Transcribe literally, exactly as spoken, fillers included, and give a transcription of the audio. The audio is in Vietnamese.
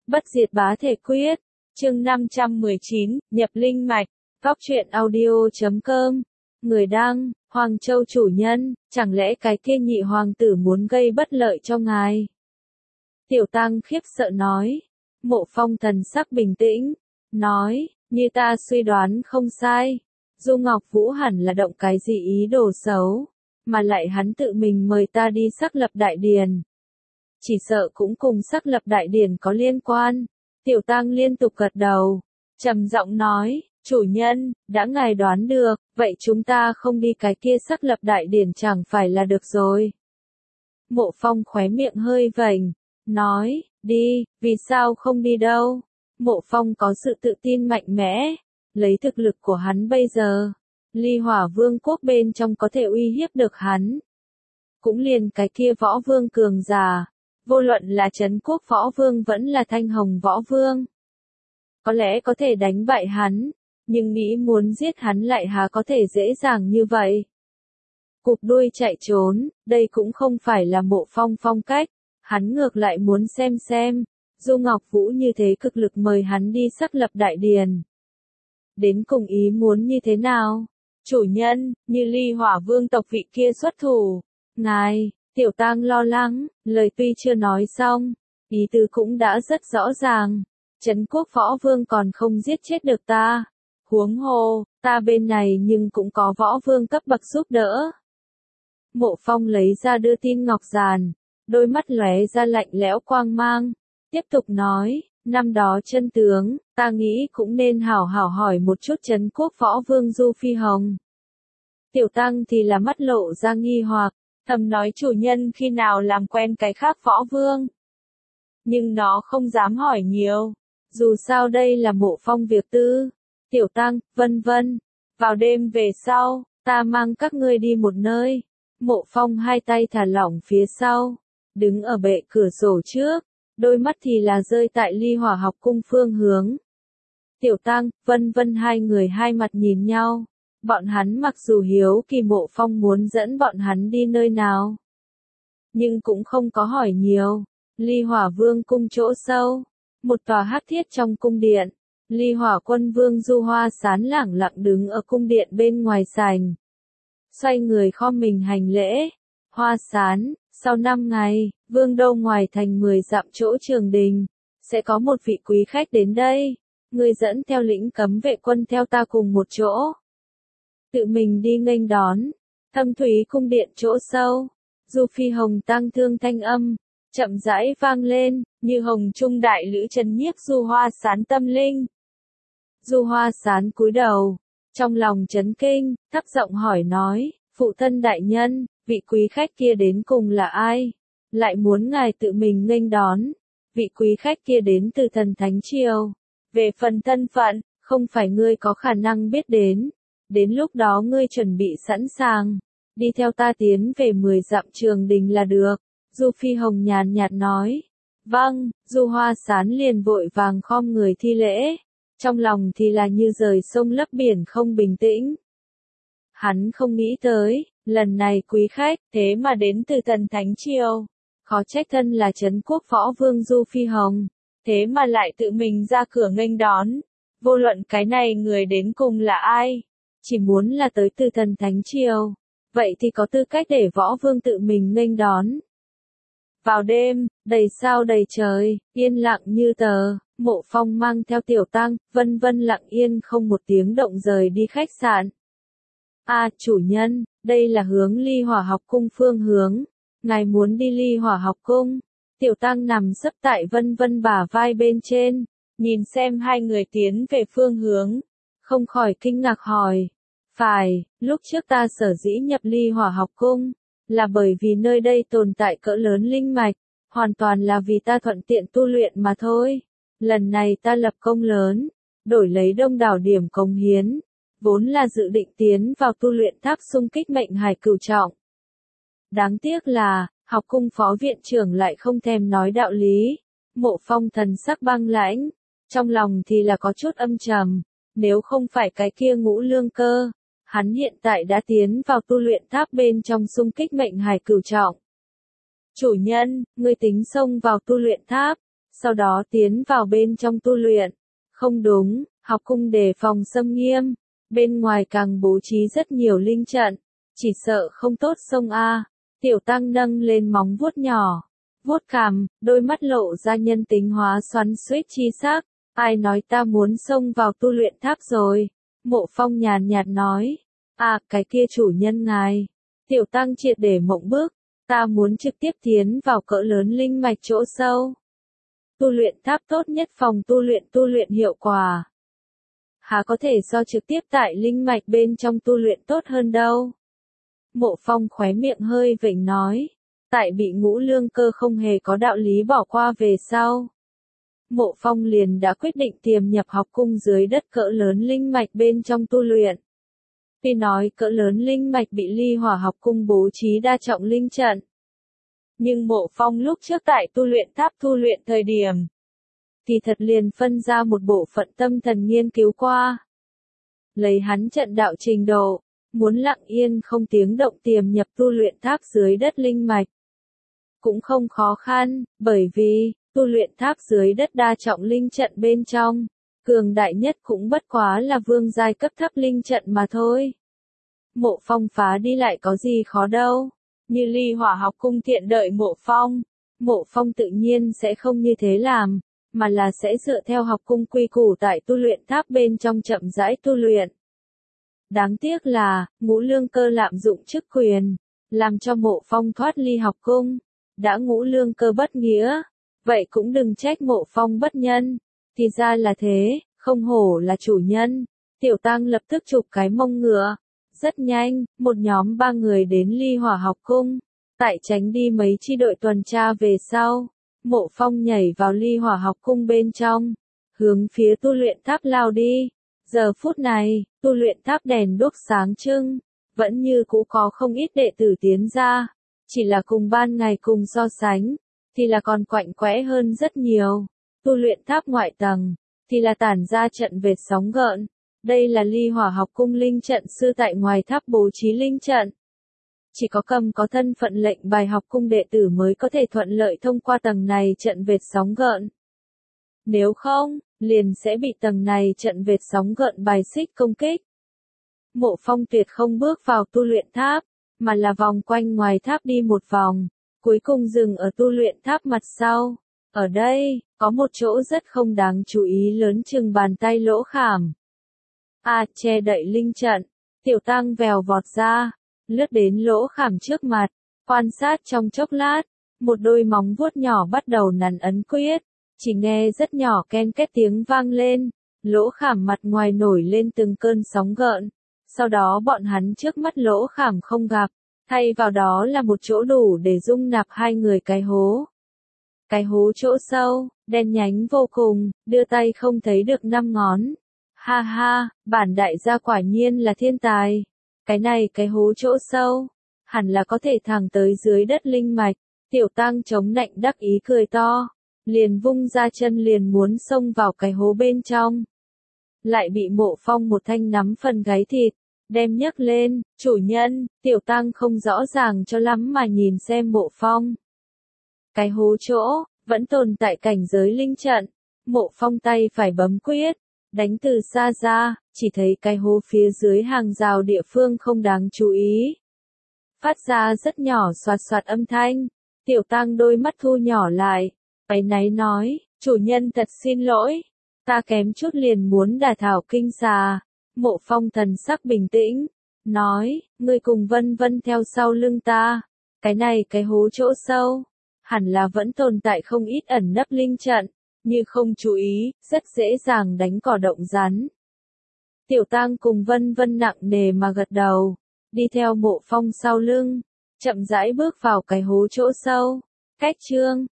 Bất diệt bá thể quyết, chương năm trăm mười chín, nhập linh mạch, Góc truyện audio chấm com, người đăng, Hoàng Châu chủ nhân, chẳng lẽ cái kia nhị hoàng tử muốn gây bất lợi cho ngài? Tiểu Tăng khiếp sợ nói, Mộ Phong thần sắc bình tĩnh, nói, như ta suy đoán không sai, Du Ngọc Vũ hẳn là động cái gì ý đồ xấu, mà lại hắn tự mình mời ta đi xác lập đại điền. Chỉ sợ cũng cùng xác lập đại điển có liên quan. Tiểu Tăng liên tục gật đầu, trầm giọng nói, chủ nhân, đã ngài đoán được, vậy chúng ta không đi cái kia xác lập đại điển chẳng phải là được rồi. Mộ Phong khóe miệng hơi vểnh, nói, đi, vì sao không đi đâu? Mộ Phong có sự tự tin mạnh mẽ, lấy thực lực của hắn bây giờ, Ly Hỏa Vương quốc bên trong có thể uy hiếp được hắn. Cũng liền cái kia võ vương cường giả. Vô luận là Trấn Quốc Võ Vương vẫn là Thanh Hồng Võ Vương. Có lẽ có thể đánh bại hắn, nhưng nghĩ muốn giết hắn lại há có thể dễ dàng như vậy. Cụp đuôi chạy trốn, đây cũng không phải là Mộ Phong phong cách, hắn ngược lại muốn xem xem, Du Ngọc Vũ như thế cực lực mời hắn đi xác lập đại điền. Đến cùng ý muốn như thế nào? Chủ nhân, như Ly Hỏa Vương tộc vị kia xuất thủ, ngài... Tiểu Tăng lo lắng, lời tuy chưa nói xong, ý tứ cũng đã rất rõ ràng. Trấn Quốc Võ Vương còn không giết chết được ta. Huống hồ, ta bên này nhưng cũng có Võ Vương cấp bậc giúp đỡ. Mộ Phong lấy ra đưa tin ngọc giàn, đôi mắt lóe ra lạnh lẽo quang mang. Tiếp tục nói, năm đó chân tướng, ta nghĩ cũng nên hảo hảo hỏi một chút Trấn Quốc Võ Vương Du Phi Hồng. Tiểu Tăng thì là mắt lộ ra nghi hoặc. Thầm nói chủ nhân khi nào làm quen cái khác võ vương. Nhưng nó không dám hỏi nhiều. Dù sao đây là Mộ Phong việc tư. Tiểu Tăng, vân vân. Vào đêm về sau, ta mang các ngươi đi một nơi. Mộ Phong hai tay thả lỏng phía sau. Đứng ở bệ cửa sổ trước. Đôi mắt thì là rơi tại Ly Hỏa học cung phương hướng. Tiểu Tăng, vân vân hai người hai mặt nhìn nhau. Bọn hắn mặc dù hiếu kỳ Mộ Phong muốn dẫn bọn hắn đi nơi nào, nhưng cũng không có hỏi nhiều. Ly Hỏa Vương cung chỗ sâu, một tòa hắc thiết trong cung điện, Ly Hỏa Quân Vương Du Hoa Sán lẳng lặng đứng ở cung điện bên ngoài sảnh. Xoay người khom mình hành lễ, Hoa Sán, sau năm ngày, Vương Đô ngoài thành mười dặm chỗ Trường Đình, sẽ có một vị quý khách đến đây, người dẫn theo lĩnh cấm vệ quân theo ta cùng một chỗ. Tự mình đi nghênh đón, Thâm Thúy cung điện chỗ sâu, Du Phi Hồng tăng thương thanh âm, chậm rãi vang lên, như hồng trung đại lữ trấn nhiếp Du Hoa Sán tâm linh. Du Hoa Sán cúi đầu, trong lòng chấn kinh, thấp giọng hỏi nói, phụ thân đại nhân, vị quý khách kia đến cùng là ai? Lại muốn ngài tự mình nghênh đón, vị quý khách kia đến từ Thần Thánh Triều. Về phần thân phận, không phải ngươi có khả năng biết đến. Đến lúc đó ngươi chuẩn bị sẵn sàng, đi theo ta tiến về mười dặm Trường Đình là được. Du Phi Hồng nhàn nhạt nói. Vâng, Du Hoa Sán liền vội vàng khom người thi lễ. Trong lòng thì là như rời sông lấp biển không bình tĩnh. Hắn không nghĩ tới, lần này quý khách, thế mà đến từ Thần Thánh Triều. Khó trách thân là Trấn Quốc Võ Vương Du Phi Hồng, thế mà lại tự mình ra cửa nghênh đón. Vô luận cái này người đến cùng là ai? Chỉ muốn là tới từ Thần Thánh Triều, vậy thì có tư cách để Võ Vương tự mình nghênh đón. Vào đêm, đầy sao đầy trời, yên lặng như tờ, Mộ Phong mang theo Tiểu Tăng, vân vân lặng yên không một tiếng động rời đi khách sạn. À, chủ nhân, đây là hướng Ly Hỏa học cung phương hướng, ngài muốn đi Ly Hỏa học cung. Tiểu Tăng nằm sấp tại vân vân bả vai bên trên, nhìn xem hai người tiến về phương hướng, không khỏi kinh ngạc hỏi. Phải, lúc trước ta sở dĩ nhập Ly Hỏa học cung, là bởi vì nơi đây tồn tại cỡ lớn linh mạch, hoàn toàn là vì ta thuận tiện tu luyện mà thôi. Lần này ta lập công lớn, đổi lấy đông đảo điểm cống hiến, vốn là dự định tiến vào tu luyện tháp xung kích mệnh hải cửu trọng. Đáng tiếc là, học cung phó viện trưởng lại không thèm nói đạo lý. Mộ Phong thần sắc băng lãnh, trong lòng thì là có chút âm trầm, nếu không phải cái kia Ngũ Lương Cơ, hắn hiện tại đã tiến vào tu luyện tháp bên trong xung kích mệnh hải cửu trọng. Chủ nhân, ngươi tính xông vào tu luyện tháp, sau đó tiến vào bên trong tu luyện. Không đúng, học cung đề phòng xâm nghiêm, bên ngoài càng bố trí rất nhiều linh trận, chỉ sợ không tốt xông a. Tiểu Tăng nâng lên móng vuốt nhỏ, vuốt cằm, đôi mắt lộ ra nhân tính hóa xoắn xuýt chi sắc, ai nói ta muốn xông vào tu luyện tháp rồi? Mộ Phong nhàn nhạt nói, à cái kia chủ nhân ngài. Tiểu Tăng triệt để mộng bức, ta muốn trực tiếp tiến vào cỡ lớn linh mạch chỗ sâu. Tu luyện tháp tốt nhất phòng tu luyện tu luyện hiệu quả. Há có thể so trực tiếp tại linh mạch bên trong tu luyện tốt hơn đâu. Mộ Phong khóe miệng hơi vểnh nói, tại bị Ngũ Lương Cơ không hề có đạo lý bỏ qua về sau. Mộ Phong liền đã quyết định tiềm nhập học cung dưới đất cỡ lớn linh mạch bên trong tu luyện. Tuy nói cỡ lớn linh mạch bị Ly Hỏa học cung bố trí đa trọng linh trận. Nhưng Mộ Phong lúc trước tại tu luyện tháp tu luyện thời điểm, thì thật liền phân ra một bộ phận tâm thần nghiên cứu qua. Lấy hắn trận đạo trình độ, muốn lặng yên không tiếng động tiềm nhập tu luyện tháp dưới đất linh mạch. Cũng không khó khăn, bởi vì, tu luyện tháp dưới đất đa trọng linh trận bên trong, cường đại nhất cũng bất quá là vương giai cấp thấp linh trận mà thôi. Mộ Phong phá đi lại có gì khó đâu, như Ly Hỏa học cung thiện đợi Mộ Phong, Mộ Phong tự nhiên sẽ không như thế làm, mà là sẽ dựa theo học cung quy củ tại tu luyện tháp bên trong chậm rãi tu luyện. Đáng tiếc là, Ngũ Lương Cơ lạm dụng chức quyền, làm cho Mộ Phong thoát ly học cung. Đã Ngũ Lương Cơ bất nghĩa, vậy cũng đừng trách Mộ Phong bất nhân. Thì ra là thế, không hổ là chủ nhân. Tiểu Tăng lập tức chụp cái mông ngựa. Rất nhanh, một nhóm ba người đến Ly Hỏa học cung. Tại tránh đi mấy chi đội tuần tra về sau, Mộ Phong nhảy vào Ly Hỏa học cung bên trong, hướng phía tu luyện tháp lao đi. Giờ phút này, tu luyện tháp đèn đuốc sáng trưng, vẫn như cũ có không ít đệ tử tiến ra, chỉ là cùng ban ngày cùng so sánh, thì là còn quạnh quẽ hơn rất nhiều. Tu luyện tháp ngoại tầng, thì là tản ra trận vệt sóng gợn. Đây là Ly Hỏa học cung linh trận sư tại ngoài tháp bố trí linh trận. Chỉ có cầm có thân phận lệnh bài học cung đệ tử mới có thể thuận lợi thông qua tầng này trận vệt sóng gợn. Nếu không, liền sẽ bị tầng này trận vệt sóng gợn bài xích công kích. Mộ Phong tuyệt không bước vào tu luyện tháp, mà là vòng quanh ngoài tháp đi một vòng, cuối cùng dừng ở tu luyện tháp mặt sau. Ở đây, có một chỗ rất không đáng chú ý lớn chừng bàn tay lỗ khảm. À, che đậy linh trận, Tiểu Tăng vèo vọt ra, lướt đến lỗ khảm trước mặt, quan sát trong chốc lát, một đôi móng vuốt nhỏ bắt đầu nắn ấn quyết, chỉ nghe rất nhỏ ken két tiếng vang lên, lỗ khảm mặt ngoài nổi lên từng cơn sóng gợn, sau đó bọn hắn trước mắt lỗ khảm không gặp, thay vào đó là một chỗ đủ để dung nạp hai người cái hố. Cái hố chỗ sâu, đen nhánh vô cùng, đưa tay không thấy được năm ngón. Ha ha, bản đại gia quả nhiên là thiên tài. Cái này cái hố chỗ sâu, hẳn là có thể thẳng tới dưới đất linh mạch. Tiểu Tăng chống nạnh đắc ý cười to, liền vung ra chân liền muốn xông vào cái hố bên trong. Lại bị Mộ Phong một thanh nắm phần gáy thịt, đem nhấc lên, chủ nhân, Tiểu Tăng không rõ ràng cho lắm mà nhìn xem Mộ Phong. Cái hố chỗ, vẫn tồn tại cảnh giới linh trận, Mộ Phong tay phải bấm quyết, đánh từ xa ra, chỉ thấy cái hố phía dưới hàng rào địa phương không đáng chú ý. Phát ra rất nhỏ xoạt xoạt âm thanh, Tiểu Tăng đôi mắt thu nhỏ lại, áy náy nói, chủ nhân thật xin lỗi, ta kém chút liền muốn đả thảo kinh xà. Mộ Phong thần sắc bình tĩnh, nói, ngươi cùng Vân Vân theo sau lưng ta, cái này cái hố chỗ sâu, hẳn là vẫn tồn tại không ít ẩn nấp linh trận, như không chú ý, rất dễ dàng đánh cỏ động rắn. Tiểu Tăng cùng Vân Vân nặng nề mà gật đầu, đi theo Mộ Phong sau lưng, chậm rãi bước vào cái hố chỗ sâu. Cách chương